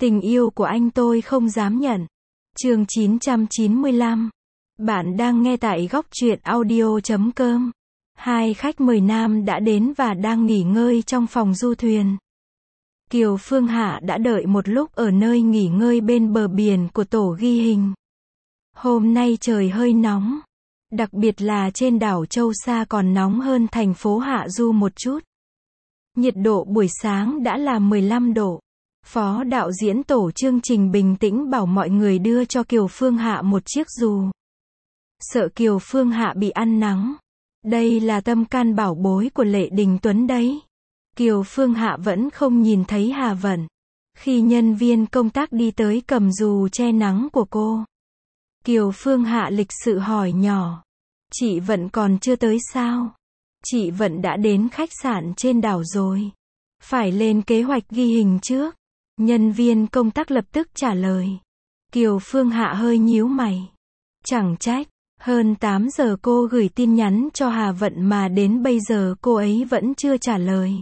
Tình yêu của anh tôi không dám nhận. Chương 995. Bạn đang nghe tại góc truyện audio.com. Hai khách mời nam đã đến và đang nghỉ ngơi trong phòng du thuyền. Kiều Phương Hạ đã đợi một lúc ở nơi nghỉ ngơi bên bờ biển của tổ ghi hình. Hôm nay trời hơi nóng. Đặc biệt là trên đảo Châu Sa còn nóng hơn thành phố Hạ Du một chút. Nhiệt độ buổi sáng đã là 15 độ. Phó đạo diễn tổ chương trình bình tĩnh bảo mọi người đưa cho Kiều Phương Hạ một chiếc dù. Sợ Kiều Phương Hạ bị ăn nắng. Đây là tâm can bảo bối của Lệ Đình Tuấn đấy. Kiều Phương Hạ vẫn không nhìn thấy Hà Vận. Khi nhân viên công tác đi tới cầm dù che nắng của cô, Kiều Phương Hạ lịch sự hỏi nhỏ. Chị Vận còn chưa tới sao? Chị Vận đã đến khách sạn trên đảo rồi. Phải lên kế hoạch ghi hình trước. Nhân viên công tác lập tức trả lời. Kiều Phương Hạ hơi nhíu mày. Chẳng trách, hơn 8 giờ cô gửi tin nhắn cho Hà Vận mà đến bây giờ cô ấy vẫn chưa trả lời.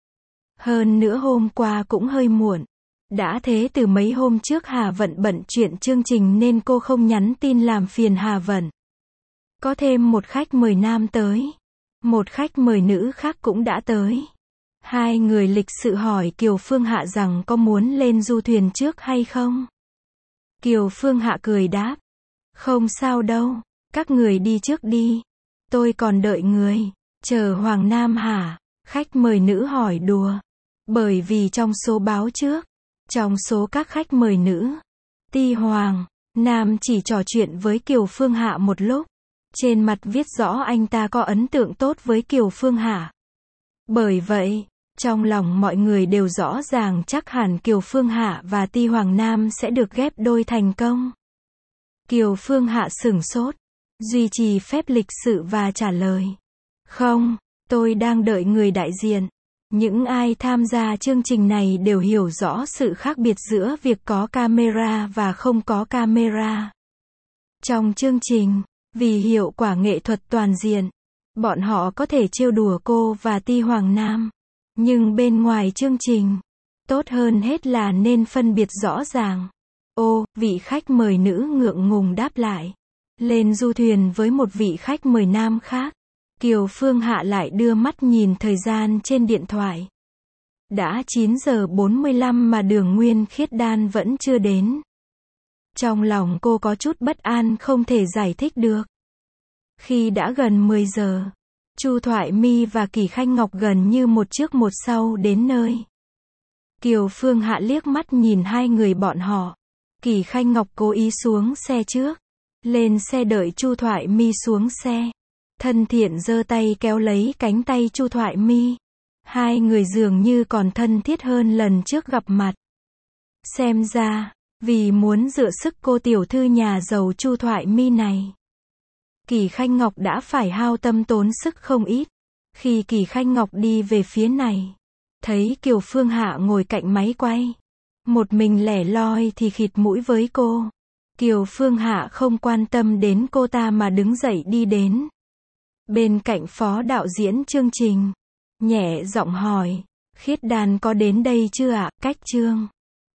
Hơn nữa hôm qua cũng hơi muộn. Đã thế từ mấy hôm trước Hà Vận bận chuyện chương trình nên cô không nhắn tin làm phiền Hà Vận. Có thêm một khách mời nam tới. Một khách mời nữ khác cũng đã tới. Hai người lịch sự hỏi Kiều Phương Hạ rằng có muốn lên du thuyền trước hay không? Kiều Phương Hạ cười đáp. Không sao đâu, các người đi trước đi. Tôi còn đợi người. Chờ Hoàng Nam hả? Khách mời nữ hỏi đùa. Bởi vì trong số báo trước, trong số các khách mời nữ, Ti Hoàng Nam chỉ trò chuyện với Kiều Phương Hạ một lúc. Trên mặt viết rõ anh ta có ấn tượng tốt với Kiều Phương Hạ. Bởi vậy, trong lòng mọi người đều rõ ràng chắc hẳn Kiều Phương Hạ và Ti Hoàng Nam sẽ được ghép đôi thành công. Kiều Phương Hạ sửng sốt, duy trì phép lịch sự và trả lời. Không, tôi đang đợi người đại diện. Những ai tham gia chương trình này đều hiểu rõ sự khác biệt giữa việc có camera và không có camera. Trong chương trình, vì hiệu quả nghệ thuật toàn diện, bọn họ có thể trêu đùa cô và Ti Hoàng Nam. Nhưng bên ngoài chương trình, tốt hơn hết là nên phân biệt rõ ràng. Ô, vị khách mời nữ ngượng ngùng đáp lại. Lên du thuyền với một vị khách mời nam khác. Kiều Phương Hạ lại đưa mắt nhìn thời gian trên điện thoại. Đã 9 giờ 45 mà Đường Nguyên Khiết Đan vẫn chưa đến. Trong lòng cô có chút bất an không thể giải thích được. Khi đã gần 10 giờ, Chu Thoại My và Kỳ Khanh Ngọc gần như một trước một sau đến nơi. Kiều Phương Hạ liếc mắt nhìn hai người bọn họ. Kỳ Khanh Ngọc cố ý xuống xe trước. Lên xe đợi Chu Thoại My xuống xe. Thân thiện giơ tay kéo lấy cánh tay Chu Thoại My. Hai người dường như còn thân thiết hơn lần trước gặp mặt. Xem ra, vì muốn dựa sức cô tiểu thư nhà giàu Chu Thoại My này, Kỳ Khanh Ngọc đã phải hao tâm tốn sức không ít. Khi Kỳ Khanh Ngọc đi về phía này, thấy Kiều Phương Hạ ngồi cạnh máy quay, một mình lẻ loi thì khịt mũi với cô. Kiều Phương Hạ không quan tâm đến cô ta mà đứng dậy đi đến bên cạnh phó đạo diễn chương trình, nhẹ giọng hỏi, Khiết Đan có đến đây chưa ạ? Cách chương